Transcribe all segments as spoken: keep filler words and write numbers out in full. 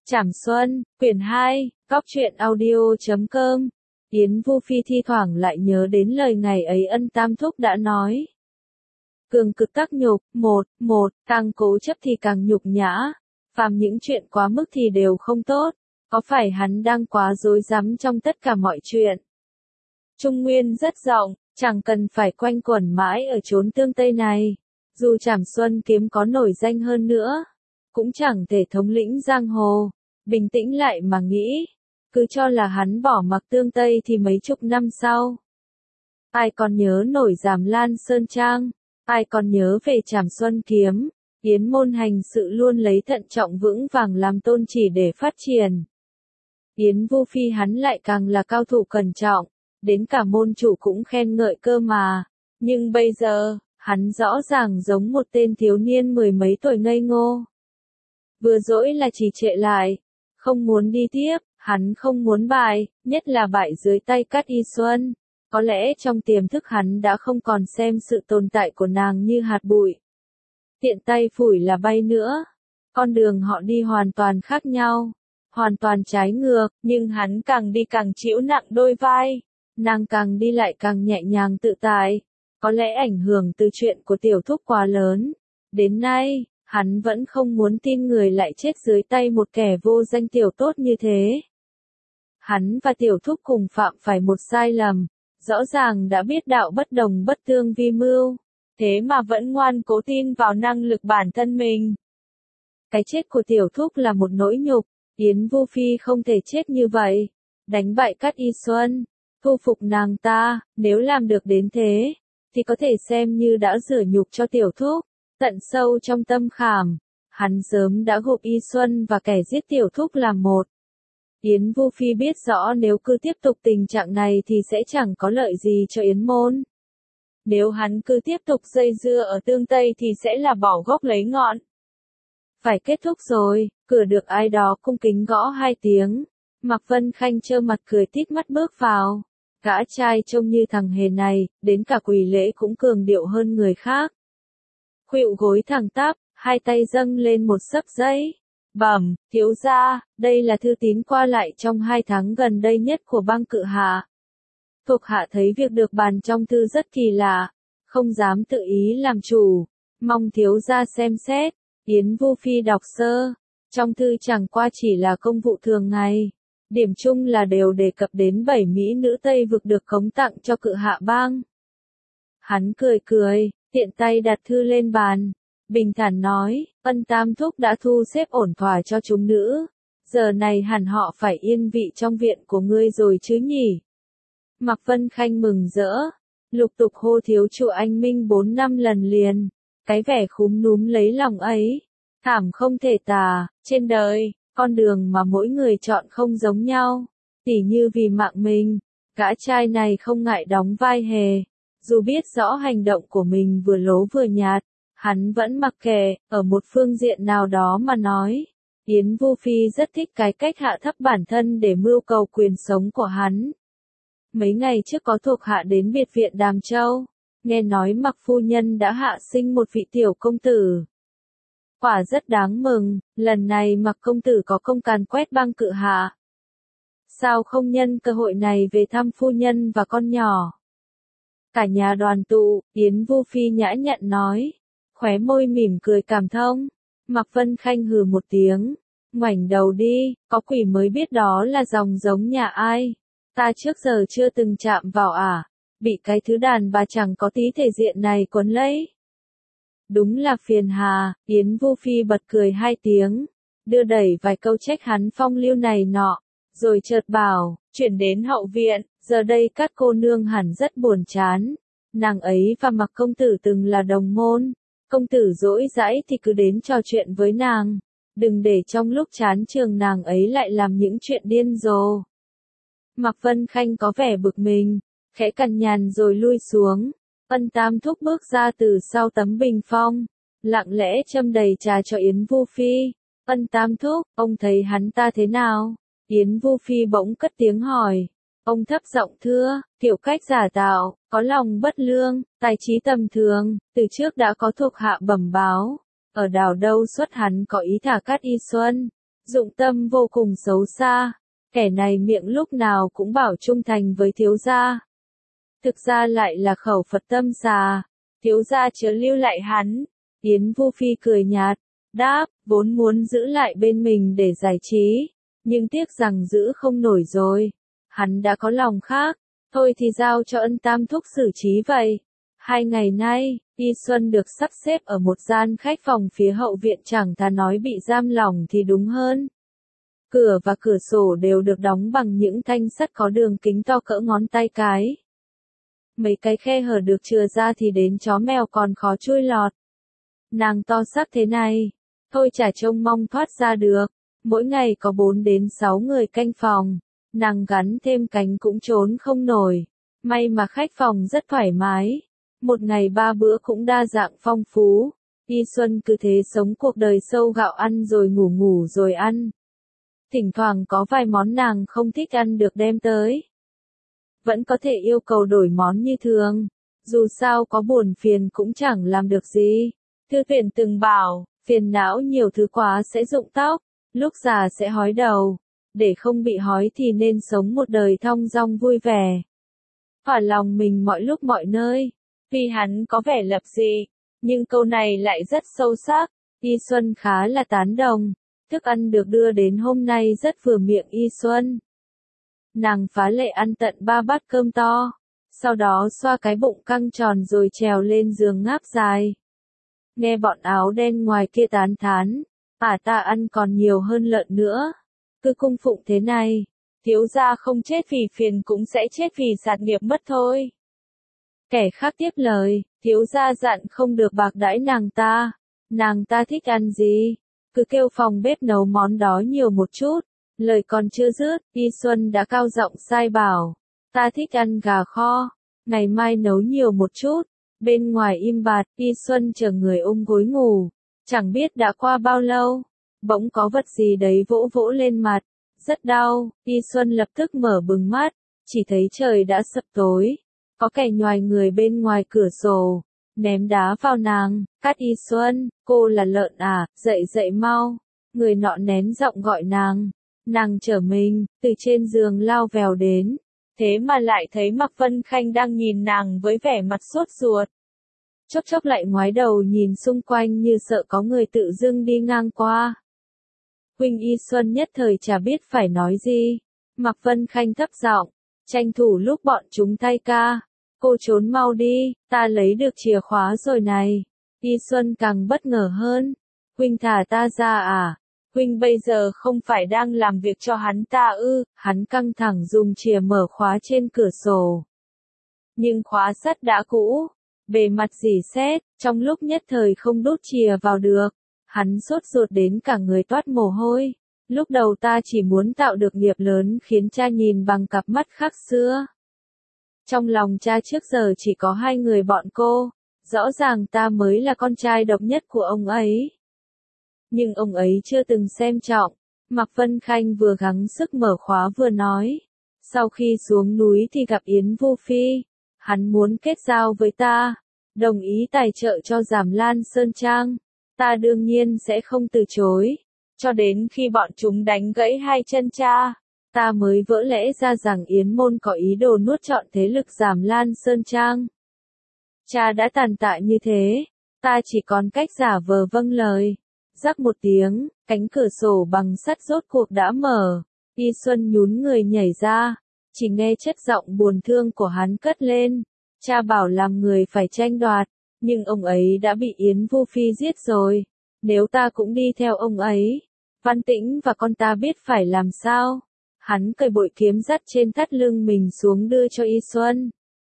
Trảm Xuân, quyển hai, góc truyện audio chấm com. Yến Vu Phi thi thoảng lại nhớ đến lời ngày ấy Ân Tam Thúc đã nói. Cường cực tác nhục, một, một, càng cố chấp thì càng nhục nhã. Phàm những chuyện quá mức thì đều không tốt. Có phải hắn đang quá dối rắm trong tất cả mọi chuyện? Trung Nguyên rất rộng, chẳng cần phải quanh quẩn mãi ở chốn tương Tây này. Dù Trảm Xuân Kiếm có nổi danh hơn nữa, cũng chẳng thể thống lĩnh giang hồ. Bình tĩnh lại mà nghĩ, cứ cho là hắn bỏ mặc tương Tây thì mấy chục năm sau, ai còn nhớ nổi Giàm Lan Sơn Trang, ai còn nhớ về Trảm Xuân Kiếm. Yến môn hành sự luôn lấy thận trọng vững vàng làm tôn chỉ để phát triển. Yến Vu Phi hắn lại càng là cao thủ cẩn trọng, đến cả môn chủ cũng khen ngợi cơ mà. Nhưng bây giờ, hắn rõ ràng giống một tên thiếu niên mười mấy tuổi ngây ngô. Vừa dỗi là chỉ trệ lại, không muốn đi tiếp, hắn không muốn bại, nhất là bại dưới tay Cát Y Xuân. Có lẽ trong tiềm thức hắn đã không còn xem sự tồn tại của nàng như hạt bụi. Tiện tay phủi là bay nữa. Con đường họ đi hoàn toàn khác nhau, hoàn toàn trái ngược, nhưng hắn càng đi càng chịu nặng đôi vai, nàng càng đi lại càng nhẹ nhàng tự tại. Có lẽ ảnh hưởng từ chuyện của tiểu thúc quá lớn. Đến nay, hắn vẫn không muốn tin người lại chết dưới tay một kẻ vô danh tiểu tốt như thế. Hắn và tiểu thúc cùng phạm phải một sai lầm, rõ ràng đã biết đạo bất đồng bất tương vi mưu, thế mà vẫn ngoan cố tin vào năng lực bản thân mình. Cái chết của tiểu thúc là một nỗi nhục, Yến Vu Phi không thể chết như vậy. Đánh bại Cát Y Xuân, thu phục nàng ta, nếu làm được đến thế, thì có thể xem như đã rửa nhục cho tiểu thúc. Tận sâu trong tâm khảm, hắn sớm đã gộp Y Xuân và kẻ giết tiểu thúc làm một. Yến Vu Phi biết rõ nếu cứ tiếp tục tình trạng này thì sẽ chẳng có lợi gì cho Yến môn. Nếu hắn cứ tiếp tục dây dưa ở tương Tây thì sẽ là bỏ gốc lấy ngọn. Phải kết thúc rồi, cửa được ai đó cung kính gõ hai tiếng. Mạc Vân Khanh trơ mặt cười tít mắt bước vào. Gã trai trông như thằng hề này, đến cả quỳ lễ cũng cường điệu hơn người khác. Khuỵu gối thẳng tắp, hai tay dâng lên một xấp giấy. Bẩm, thiếu gia, đây là thư tín qua lại trong hai tháng gần đây nhất của bang Cự Hạ. Thuộc hạ thấy việc được bàn trong thư rất kỳ lạ, không dám tự ý làm chủ, mong thiếu gia xem xét. Yến Vu Phi đọc sơ, trong thư chẳng qua chỉ là công vụ thường ngày. Điểm chung là đều đề cập đến bảy mỹ nữ Tây vực được cống tặng cho Cự Hạ bang. Hắn cười cười, tiện tay đặt thư lên bàn, bình thản nói, Ân Tam Thúc đã thu xếp ổn thỏa cho chúng nữ, giờ này hẳn họ phải yên vị trong viện của ngươi rồi chứ nhỉ. Mạc Vân Khanh mừng rỡ, lục tục hô thiếu chủ anh minh bốn năm lần liền, cái vẻ khúm núm lấy lòng ấy, thảm không thể tả. Trên đời, con đường mà mỗi người chọn không giống nhau, tỉ như vì mạng mình, gã trai này không ngại đóng vai hề. Dù biết rõ hành động của mình vừa lố vừa nhạt, hắn vẫn mặc kệ. Ở một phương diện nào đó mà nói, Yến Vu Phi rất thích cái cách hạ thấp bản thân để mưu cầu quyền sống của hắn. Mấy ngày trước có thuộc hạ đến biệt viện Đàm Châu, nghe nói Mạc phu nhân đã hạ sinh một vị tiểu công tử. Quả rất đáng mừng, lần này Mạc công tử có công càn quét bang Cự Hạ. Sao không nhân cơ hội này về thăm phu nhân và con nhỏ? Cả nhà đoàn tụ, Yến Vu Phi nhã nhặn nói, khóe môi mỉm cười cảm thông. Mạc Vân Khanh hừ một tiếng, ngoảnh đầu đi, có quỷ mới biết đó là dòng giống nhà ai. Ta trước giờ chưa từng chạm vào à, bị cái thứ đàn bà chẳng có tí thể diện này quấn lấy. Đúng là phiền hà. Yến Vu Phi bật cười hai tiếng, đưa đẩy vài câu trách hắn phong lưu này nọ, rồi chợt bảo, chuyển đến hậu viện. Giờ đây Cát cô nương hẳn rất buồn chán, nàng ấy và Mạc công tử từng là đồng môn, công tử rỗi rãi thì cứ đến trò chuyện với nàng, đừng để trong lúc chán trường nàng ấy lại làm những chuyện điên rồ. Mạc Vân Khanh có vẻ bực mình, khẽ cằn nhằn rồi lui xuống. Ân Tam Thúc bước ra từ sau tấm bình phong, lặng lẽ châm đầy trà cho Yến Vu Phi. Ân Tam Thúc, ông thấy hắn ta thế nào? Yến Vu Phi bỗng cất tiếng hỏi. Ông thấp giọng thưa, kiểu cách giả tạo, có lòng bất lương, tài trí tầm thường, từ trước đã có thuộc hạ bẩm báo, ở đảo đâu xuất hắn có ý thả Cát Y Xuân, Dụng tâm vô cùng xấu xa, kẻ này miệng lúc nào cũng bảo trung thành với thiếu gia. Thực ra lại là khẩu Phật tâm xà, thiếu gia chớ lưu lại hắn. Yến Vu Phi cười nhạt, đáp, vốn muốn giữ lại bên mình để giải trí, nhưng tiếc rằng giữ không nổi rồi. Hắn đã có lòng khác, thôi thì giao cho Ân Tam Thúc xử trí vậy. Hai ngày nay, Y Xuân được sắp xếp ở một gian khách phòng phía hậu viện, chẳng thà nói bị giam lỏng thì đúng hơn. Cửa và cửa sổ đều được đóng bằng những thanh sắt có đường kính to cỡ ngón tay cái. Mấy cái khe hở được chừa ra thì đến chó mèo còn khó chui lọt. Nàng to xác thế này, thôi chả trông mong thoát ra được. Mỗi ngày có bốn đến sáu người canh phòng, nàng gắn thêm cánh cũng trốn không nổi. May mà khách phòng rất thoải mái, một ngày ba bữa cũng đa dạng phong phú. Y Xuân cứ thế sống cuộc đời sâu gạo, ăn rồi ngủ, ngủ rồi ăn. Thỉnh thoảng có vài món nàng không thích ăn được đem tới, vẫn có thể yêu cầu đổi món như thường. Dù sao có buồn phiền cũng chẳng làm được gì. Thư Tuyển từng bảo, phiền não nhiều thứ quá sẽ rụng tóc, lúc già sẽ hói đầu. Để không bị hói thì nên sống một đời thong dong vui vẻ. Thỏa lòng mình mọi lúc mọi nơi. Tuy hắn có vẻ lập dị, nhưng câu này lại rất sâu sắc. Y Xuân khá là tán đồng. Thức ăn được đưa đến hôm nay rất vừa miệng Y Xuân. Nàng phá lệ ăn tận ba bát cơm to, sau đó xoa cái bụng căng tròn rồi trèo lên giường ngáp dài. Nghe bọn áo đen ngoài kia tán thán, à ta ăn còn nhiều hơn lợn nữa. Cứ cung phụng thế này, thiếu gia không chết vì phiền cũng sẽ chết vì sạt nghiệp mất thôi. Kẻ khác tiếp lời, thiếu gia dặn không được bạc đãi nàng ta, nàng ta thích ăn gì, cứ kêu phòng bếp nấu món đó nhiều một chút. Lời còn chưa dứt, Y Xuân đã cao giọng sai bảo, ta thích ăn gà kho, ngày mai nấu nhiều một chút. Bên ngoài im bặt, Y Xuân chờ người ôm gối ngủ, chẳng biết đã qua bao lâu, bỗng có vật gì đấy vỗ vỗ lên mặt, rất đau. Y Xuân lập tức mở bừng mắt, chỉ thấy trời đã sập tối, có kẻ nhoài người bên ngoài cửa sổ, ném đá vào nàng. Cát Y Xuân, cô là lợn à, dậy dậy mau. Người nọ nén giọng gọi nàng. Nàng trở mình, từ trên giường lao vèo đến, thế mà lại thấy Mạc Vân Khanh đang nhìn nàng với vẻ mặt sốt ruột. Chốc chốc lại ngoái đầu nhìn xung quanh như sợ có người tự dưng đi ngang qua. Huynh Y Xuân nhất thời chả biết phải nói gì. Mạc Vân Khanh thấp giọng, tranh thủ lúc bọn chúng thay ca, cô trốn mau đi, ta lấy được chìa khóa rồi này. Y Xuân càng bất ngờ hơn, huynh thả ta ra à? Huynh bây giờ không phải đang làm việc cho hắn ta ư? Hắn căng thẳng dùng chìa mở khóa trên cửa sổ. Nhưng khóa sắt đã cũ, bề mặt rỉ sét, trong lúc nhất thời không đút chìa vào được. Hắn sốt ruột đến cả người toát mồ hôi. Lúc đầu ta chỉ muốn tạo được nghiệp lớn khiến cha nhìn bằng cặp mắt khác xưa. Trong lòng cha trước giờ chỉ có hai người bọn cô, rõ ràng ta mới là con trai độc nhất của ông ấy. Nhưng ông ấy chưa từng xem trọng. Mạc Vân Khanh vừa gắng sức mở khóa vừa nói. Sau khi xuống núi thì gặp Yến Vu Phi. Hắn muốn kết giao với ta, đồng ý tài trợ cho Giảm Lan Sơn Trang. Ta đương nhiên sẽ không từ chối. Cho đến khi bọn chúng đánh gãy hai chân cha, ta mới vỡ lẽ ra rằng Yến Môn có ý đồ nuốt trọn thế lực Giảm Lan Sơn Trang. Cha đã tàn tạ như thế, ta chỉ còn cách giả vờ vâng lời. Rắc một tiếng, cánh cửa sổ bằng sắt rốt cuộc đã mở. Y Xuân nhún người nhảy ra, chỉ nghe chất giọng buồn thương của hắn cất lên. Cha bảo làm người phải tranh đoạt, nhưng ông ấy đã bị Yến Vu Phi giết rồi. Nếu ta cũng đi theo ông ấy, Văn Tĩnh và con ta biết phải làm sao? Hắn cởi bội kiếm dắt trên thắt lưng mình xuống đưa cho Y Xuân.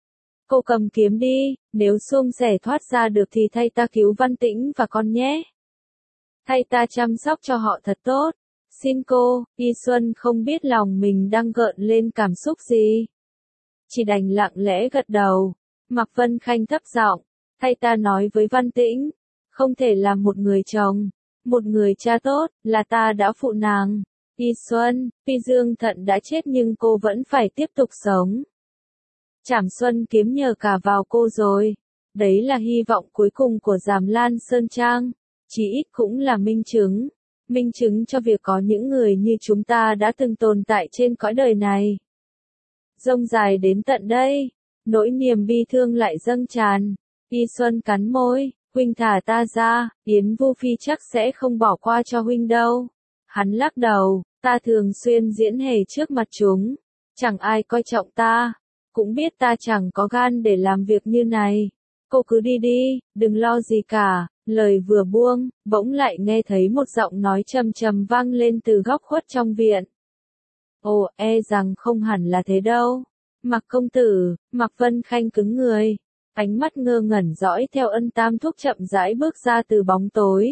Cô cầm kiếm đi, nếu suông sẻ thoát ra được thì thay ta cứu Văn Tĩnh và con nhé. Thay ta chăm sóc cho họ thật tốt. Xin cô. Y Xuân không biết lòng mình đang gợn lên cảm xúc gì, chỉ đành lặng lẽ gật đầu. Mạc Vân Khanh thấp giọng, thay ta nói với Văn Tĩnh, không thể làm một người chồng, một người cha tốt, là ta đã phụ nàng. Y Xuân, Phi Dương Thận đã chết nhưng cô vẫn phải tiếp tục sống. Trảm Xuân kiếm nhờ cả vào cô rồi. Đấy là hy vọng cuối cùng của Giảm Lan Sơn Trang, chí ít cũng là minh chứng. minh chứng cho việc có những người như chúng ta đã từng tồn tại trên cõi đời này. Rông dài đến tận đây, nỗi niềm bi thương lại dâng tràn. Y Xuân cắn môi, huynh thả ta ra, Yến Vu Phi chắc sẽ không bỏ qua cho huynh đâu. Hắn lắc đầu, ta thường xuyên diễn hề trước mặt chúng, chẳng ai coi trọng ta, cũng biết ta chẳng có gan để làm việc như này. Cô cứ đi đi, đừng lo gì cả. Lời vừa buông, bỗng lại nghe thấy một giọng nói trầm trầm vang lên từ góc khuất trong viện. Ồ, e rằng không hẳn là thế đâu. Mạc công tử, Mạc Vân Khanh cứng người, ánh mắt ngơ ngẩn dõi theo Ân Tam Thúc chậm rãi bước ra từ bóng tối.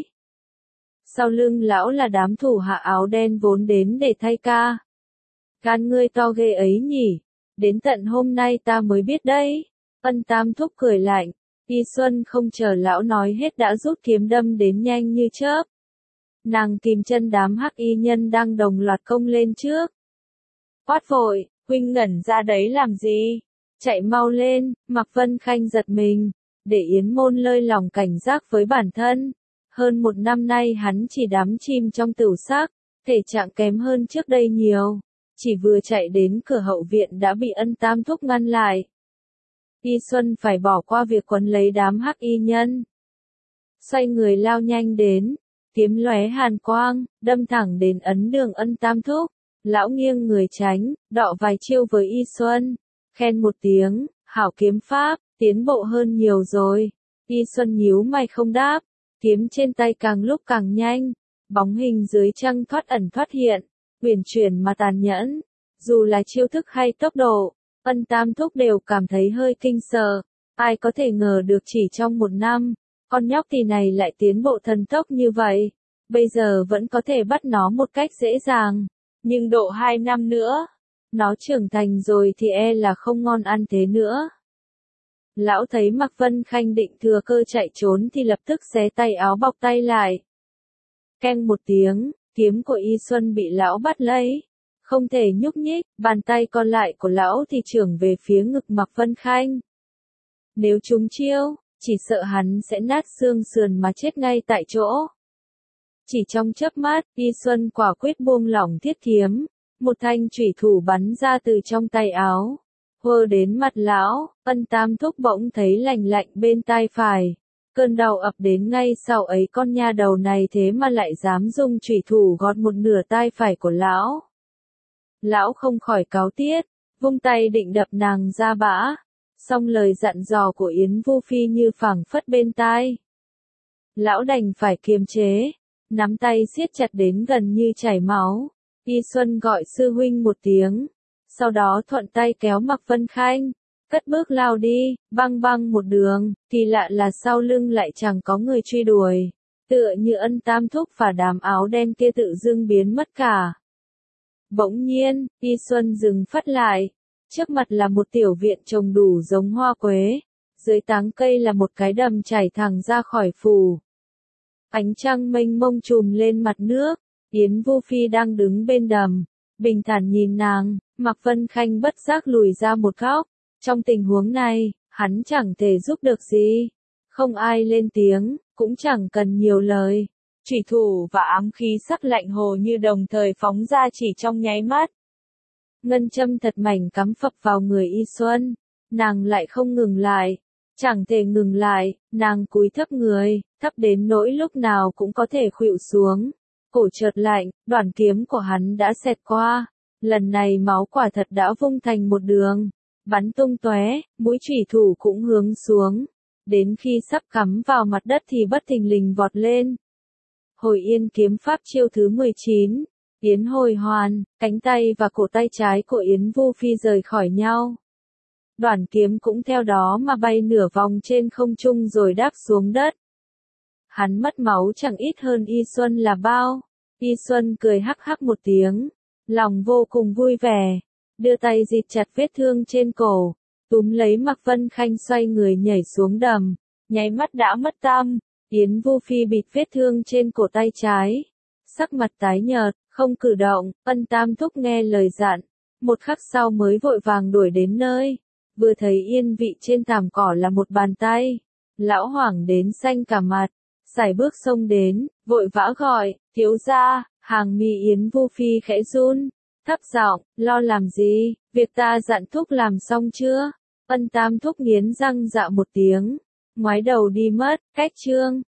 Sau lưng lão là đám thủ hạ áo đen vốn đến để thay ca. Gan ngươi to ghê ấy nhỉ, đến tận hôm nay ta mới biết đấy. Ân Tam Thúc cười lạnh. Y Xuân không chờ lão nói hết đã rút kiếm đâm đến nhanh như chớp. Nàng kìm chân đám hắc y nhân đang đồng loạt công lên trước. Quát vội, huynh ngẩn ra đấy làm gì? Chạy mau lên. Mạc Vân Khanh giật mình, để Yến Môn lơi lòng cảnh giác với bản thân. Hơn một năm nay hắn chỉ đắm chìm trong tửu sắc, thể trạng kém hơn trước đây nhiều. Chỉ vừa chạy đến cửa hậu viện đã bị Ân Tam Thúc ngăn lại. Y Xuân phải bỏ qua việc quấn lấy đám hắc y nhân. Xoay người lao nhanh đến, kiếm lóe hàn quang, đâm thẳng đến ấn đường Ân Tam Thúc. Lão nghiêng người tránh, đọ vài chiêu với Y Xuân, khen một tiếng, hảo kiếm pháp, tiến bộ hơn nhiều rồi. Y Xuân nhíu mày không đáp, kiếm trên tay càng lúc càng nhanh, bóng hình dưới trăng thoát ẩn thoát hiện, uyển chuyển mà tàn nhẫn. Dù là chiêu thức hay tốc độ, Ân Tam Thúc đều cảm thấy hơi kinh sợ. Ai có thể ngờ được chỉ trong một năm, con nhóc tỳ này lại tiến bộ thần tốc như vậy. Bây giờ vẫn có thể bắt nó một cách dễ dàng, nhưng độ hai năm nữa, nó trưởng thành rồi thì e là không ngon ăn thế nữa. Lão thấy Mạc Vân Khanh định thừa cơ chạy trốn thì lập tức xé tay áo bọc tay lại. Keng một tiếng, kiếm của Y Xuân bị lão bắt lấy. Không thể nhúc nhích, bàn tay còn lại của lão thì chưởng về phía ngực Mạc Vân Khanh. Nếu trúng chiêu, chỉ sợ hắn sẽ nát xương sườn mà chết ngay tại chỗ. Chỉ trong chớp mắt, Y Xuân quả quyết buông lỏng thiết kiếm, một thanh chủy thủ bắn ra từ trong tay áo, hơ đến mặt lão. Ân Tam Thúc bỗng thấy lành lạnh bên tai phải, cơn đau ập đến ngay sau ấy. Con nha đầu này thế mà lại dám dùng chủy thủ gọt một nửa tai phải của lão. Lão không khỏi cáu tiết, vung tay định đập nàng ra bã, song lời dặn dò của Yến Vu Phi như phảng phất bên tai. Lão đành phải kiềm chế, nắm tay siết chặt đến gần như chảy máu. Y Xuân gọi sư huynh một tiếng, sau đó thuận tay kéo Mạc Vân Khanh, cất bước lao đi, băng băng một đường. Kỳ lạ là sau lưng lại chẳng có người truy đuổi, tựa như Ân Tam Thúc và đám áo đen kia tự dưng biến mất cả. Bỗng nhiên, Y Xuân dừng phắt lại, trước mặt là một tiểu viện trồng đủ giống hoa quế, dưới táng cây là một cái đầm chảy thẳng ra khỏi phủ. Ánh trăng mênh mông trùm lên mặt nước, Yến Vu Phi đang đứng bên đầm, bình thản nhìn nàng. Mạc Vân Khanh bất giác lùi ra một góc. Trong tình huống này, hắn chẳng thể giúp được gì. Không ai lên tiếng, cũng chẳng cần nhiều lời. Chủy thủ và ám khí sắc lạnh hồ như đồng thời phóng ra chỉ trong nháy mắt. Ngân châm thật mảnh cắm phập vào người Y Xuân, nàng lại không ngừng lại. Chẳng thể ngừng lại, nàng cúi thấp người, thấp đến nỗi lúc nào cũng có thể khuỵu xuống. Cổ chợt lạnh, đoạn kiếm của hắn đã xẹt qua. Lần này máu quả thật đã vung thành một đường, bắn tung tóe, mũi chủy thủ cũng hướng xuống. Đến khi sắp cắm vào mặt đất thì bất thình lình vọt lên. Hồi Yên kiếm pháp chiêu thứ mười chín, Yến hồi hoàn, cánh tay và cổ tay trái của Yến Vu Phi rời khỏi nhau. Đoạn kiếm cũng theo đó mà bay nửa vòng trên không trung rồi đáp xuống đất. Hắn mất máu chẳng ít hơn Y Xuân là bao. Y Xuân cười hắc hắc một tiếng, lòng vô cùng vui vẻ, đưa tay dịt chặt vết thương trên cổ, túm lấy Mạc Vân Khanh xoay người nhảy xuống đầm, nháy mắt đã mất tăm. Yến Vu Phi bịt vết thương trên cổ tay trái, sắc mặt tái nhợt, không cử động. Ân Tam Thúc nghe lời dặn, một khắc sau mới vội vàng đuổi đến nơi, vừa thấy yên vị trên thảm cỏ là một bàn tay, lão hoảng đến xanh cả mặt, Xài bước xông đến, vội vã gọi, thiếu gia. Hàng mi Yến Vu Phi khẽ run, thấp giọng, lo làm gì, việc ta dặn thúc làm xong chưa? Ân Tam Thúc nghiến răng dạ một tiếng, ngoái đầu đi mất, cách trương.